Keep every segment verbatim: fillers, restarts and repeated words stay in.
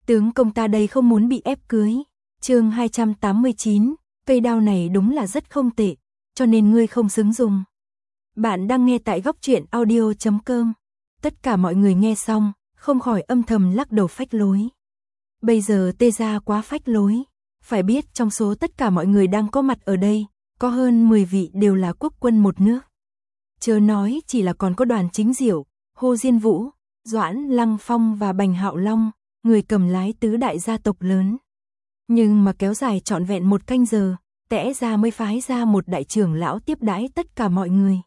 Tướng công ta đây không muốn bị ép cưới. Chương hai trăm tám mươi chín, cây đao này đúng là rất không tệ, cho nên ngươi không xứng dùng. Bạn đang nghe tại góc truyện audio chấm com. Tất cả mọi người nghe xong, không khỏi âm thầm lắc đầu phách lối. Bây giờ Tê gia quá phách lối, phải biết trong số tất cả mọi người đang có mặt ở đây, có hơn mười vị đều là quốc quân một nước. Chớ nói chỉ là còn có Đoàn Chính Diệu, Hồ Diên Vũ, Doãn Lăng Phong và Bành Hạo Long, người cầm lái tứ đại gia tộc lớn. Nhưng mà kéo dài trọn vẹn một canh giờ, Tẽ gia mới phái ra một đại trưởng lão tiếp đãi tất cả mọi người.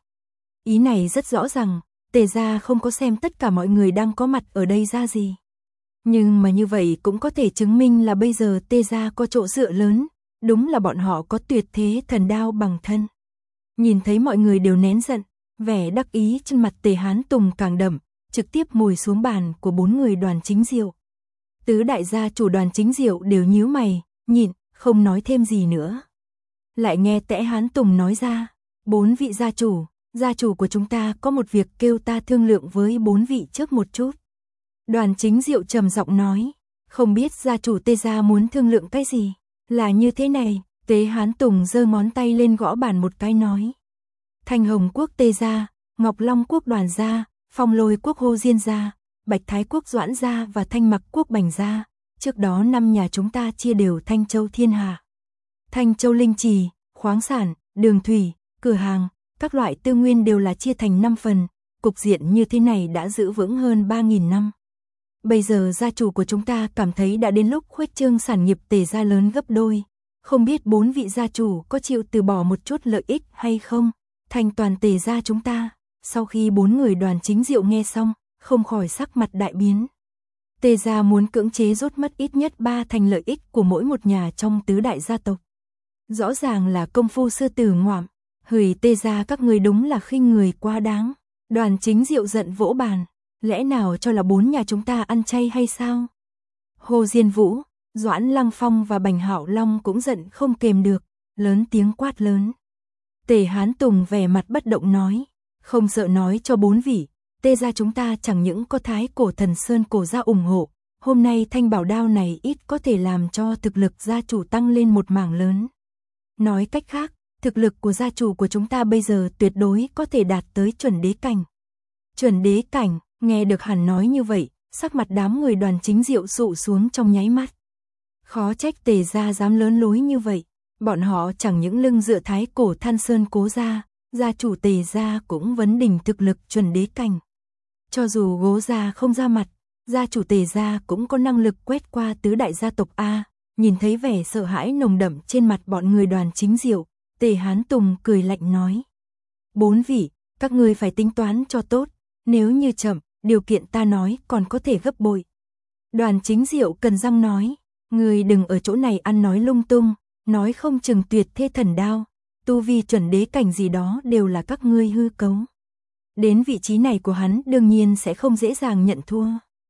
Ý này rất rõ ràng, Tề gia không có xem tất cả mọi người đang có mặt ở đây ra gì. Nhưng mà như vậy cũng có thể chứng minh là bây giờ Tề gia có chỗ dựa lớn, đúng là bọn họ có tuyệt thế thần đao bằng thân. Nhìn thấy mọi người đều nén giận, vẻ đắc ý trên mặt Tề Hán Tùng càng đậm, trực tiếp ngồi xuống bàn của bốn người Đoàn Chính Diệu. Tứ đại gia chủ Đoàn Chính Diệu đều nhíu mày, nhịn, không nói thêm gì nữa. Lại nghe Tẽ Hán Tùng nói ra, bốn vị gia chủ, gia chủ của chúng ta có một việc kêu ta thương lượng với bốn vị trước một chút. Đoàn Chính Diệu trầm giọng nói, không biết gia chủ Tê gia muốn thương lượng cái gì, là như thế này. Tế Hán Tùng giơ ngón tay lên gõ bàn một cái nói. Thanh Hồng quốc Tê gia, Ngọc Long quốc Đoàn gia, Phong Lôi quốc Hồ Diên gia, Bạch Thái quốc Doãn gia và Thanh Mặc quốc Bành gia, trước đó năm nhà chúng ta chia đều Thanh Châu thiên hà. Thanh Châu linh trì, khoáng sản, đường thủy, cửa hàng, các loại tư nguyên đều là chia thành năm phần, cục diện như thế này đã giữ vững hơn ba nghìn năm. Bây giờ gia chủ của chúng ta cảm thấy đã đến lúc khuếch trương sản nghiệp Tề gia lớn gấp đôi, không biết bốn vị gia chủ có chịu từ bỏ một chút lợi ích hay không, thành toàn Tề gia chúng ta. Sau khi bốn người Đoàn Chính Diệu nghe xong, không khỏi sắc mặt đại biến. Tề gia muốn cưỡng chế rút mất ít nhất ba thành lợi ích của mỗi một nhà trong tứ đại gia tộc. Rõ ràng là công phu sư tử ngoạm, hửi Tề gia các người đúng là khinh người quá đáng. Đoàn Chính Diệu giận vỗ bàn, lẽ nào cho là bốn nhà chúng ta ăn chay hay sao? Hồ Diên Vũ, Doãn Lăng Phong và Bành Hạo Long cũng giận không kềm được, lớn tiếng quát lớn. Tề Hán Tùng vẻ mặt bất động nói, không sợ nói cho bốn vị, Tê gia chúng ta chẳng những có Thái Cổ Thần Sơn cổ gia ủng hộ, hôm nay thanh bảo đao này ít có thể làm cho thực lực gia chủ tăng lên một mảng lớn. Nói cách khác, thực lực của gia chủ của chúng ta bây giờ tuyệt đối có thể đạt tới chuẩn đế cảnh. Chuẩn đế cảnh, nghe được hắn nói như vậy, sắc mặt đám người Đoàn Chính Diệu sụ xuống trong nháy mắt. Khó trách Tề gia dám lớn lối như vậy, bọn họ chẳng những lưng dựa Thái Cổ Than Sơn cố gia, gia chủ Tề gia cũng vấn đỉnh thực lực chuẩn đế cảnh. Cho dù Gố gia không ra mặt, gia chủ Tề gia cũng có năng lực quét qua tứ đại gia tộc A. Nhìn thấy vẻ sợ hãi nồng đậm trên mặt bọn người Đoàn Chính Diệu, Tề Hán Tùng cười lạnh nói. Bốn vị, các ngươi phải tính toán cho tốt, nếu như chậm, điều kiện ta nói còn có thể gấp bội. Đoàn Chính Diệu cần răng nói, ngươi đừng ở chỗ này ăn nói lung tung, nói không chừng tuyệt thế thần đao, tu vi chuẩn đế cảnh gì đó đều là các ngươi hư cấu. Đến vị trí này của hắn đương nhiên sẽ không dễ dàng nhận thua.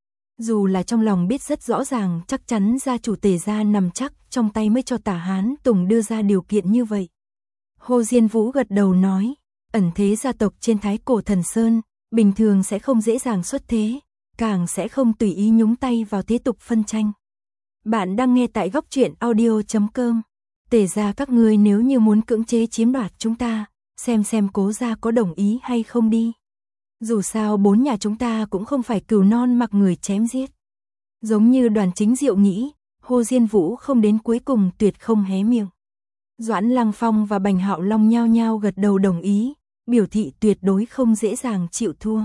Dù là trong lòng biết rất rõ ràng chắc chắn gia chủ Tề gia nằm chắc trong tay mới cho Tả Hán Tùng đưa ra điều kiện như vậy. Hồ Diên Vũ gật đầu nói, ẩn thế gia tộc trên Thái Cổ Thần Sơn, bình thường sẽ không dễ dàng xuất thế, càng sẽ không tùy ý nhúng tay vào thế tục phân tranh. Bạn đang nghe tại góc truyện audio chấm com. Tề gia các ngươi nếu như muốn cưỡng chế chiếm đoạt chúng ta, xem xem Cố gia có đồng ý hay không đi. Dù sao bốn nhà chúng ta cũng không phải cừu non mặc người chém giết. Giống như Đoàn Chính Diệu nghĩ, Hồ Diên Vũ không đến cuối cùng tuyệt không hé miệng. Doãn Lăng Phong và Bành Hạo Long nhao nhao gật đầu đồng ý, biểu thị tuyệt đối không dễ dàng chịu thua.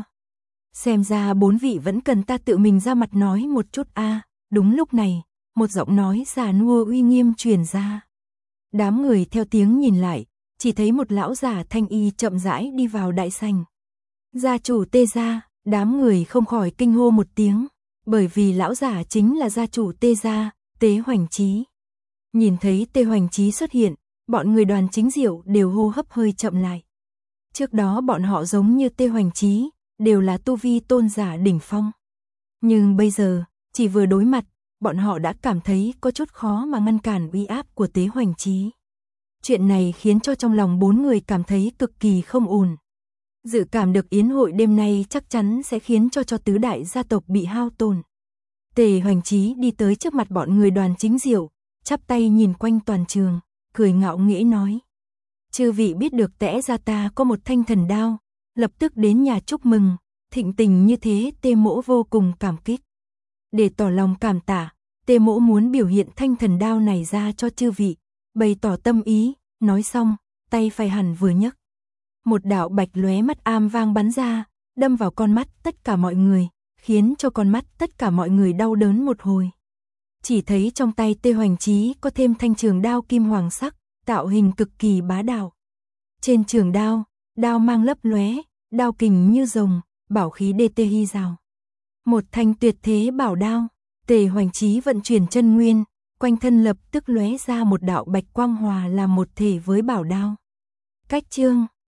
Xem ra bốn vị vẫn cần ta tự mình ra mặt nói một chút a. À, đúng lúc này, một giọng nói già nua uy nghiêm truyền ra. Đám người theo tiếng nhìn lại, chỉ thấy một lão giả thanh y chậm rãi đi vào đại sảnh. Gia chủ Tê gia, đám người không khỏi kinh hô một tiếng, bởi vì lão giả chính là gia chủ Tê gia, Tế Hoành Chí. Nhìn thấy Tê Hoành Chí xuất hiện, bọn người Đoàn Chính Diệu đều hô hấp hơi chậm lại. Trước đó bọn họ giống như Tê Hoành Chí, đều là tu vi tôn giả đỉnh phong. Nhưng bây giờ, chỉ vừa đối mặt, bọn họ đã cảm thấy có chút khó mà ngăn cản uy áp của Tế Hoành Chí. Chuyện này khiến cho trong lòng bốn người cảm thấy cực kỳ không ổn. Dự cảm được yến hội đêm nay chắc chắn sẽ khiến cho cho tứ đại gia tộc bị hao tổn. Tề Hoành Chí đi tới trước mặt bọn người Đoàn Chính Diệu, chắp tay nhìn quanh toàn trường, cười ngạo nghễ nói. Chư vị biết được tẽ ra ta có một thanh thần đao, lập tức đến nhà chúc mừng, thịnh tình như thế Tề mỗ vô cùng cảm kích. Để tỏ lòng cảm tạ, Tề mỗ muốn biểu hiện thanh thần đao này ra cho chư vị, bày tỏ tâm ý, nói xong, tay phải hẳn vừa nhấc. Một đạo bạch lóe mắt am vang bắn ra, đâm vào con mắt tất cả mọi người, khiến cho con mắt tất cả mọi người đau đớn một hồi. Chỉ thấy trong tay Tề Hoành Chí có thêm thanh trường đao kim hoàng sắc, tạo hình cực kỳ bá đạo. Trên trường đao, đao mang lấp lóe, đao kình như rồng, bảo khí đê tê hy rào. Một thanh tuyệt thế bảo đao, Tề Hoành Chí vận chuyển chân nguyên, quanh thân lập tức lóe ra một đạo bạch quang hòa làm một thể với bảo đao. Cách chương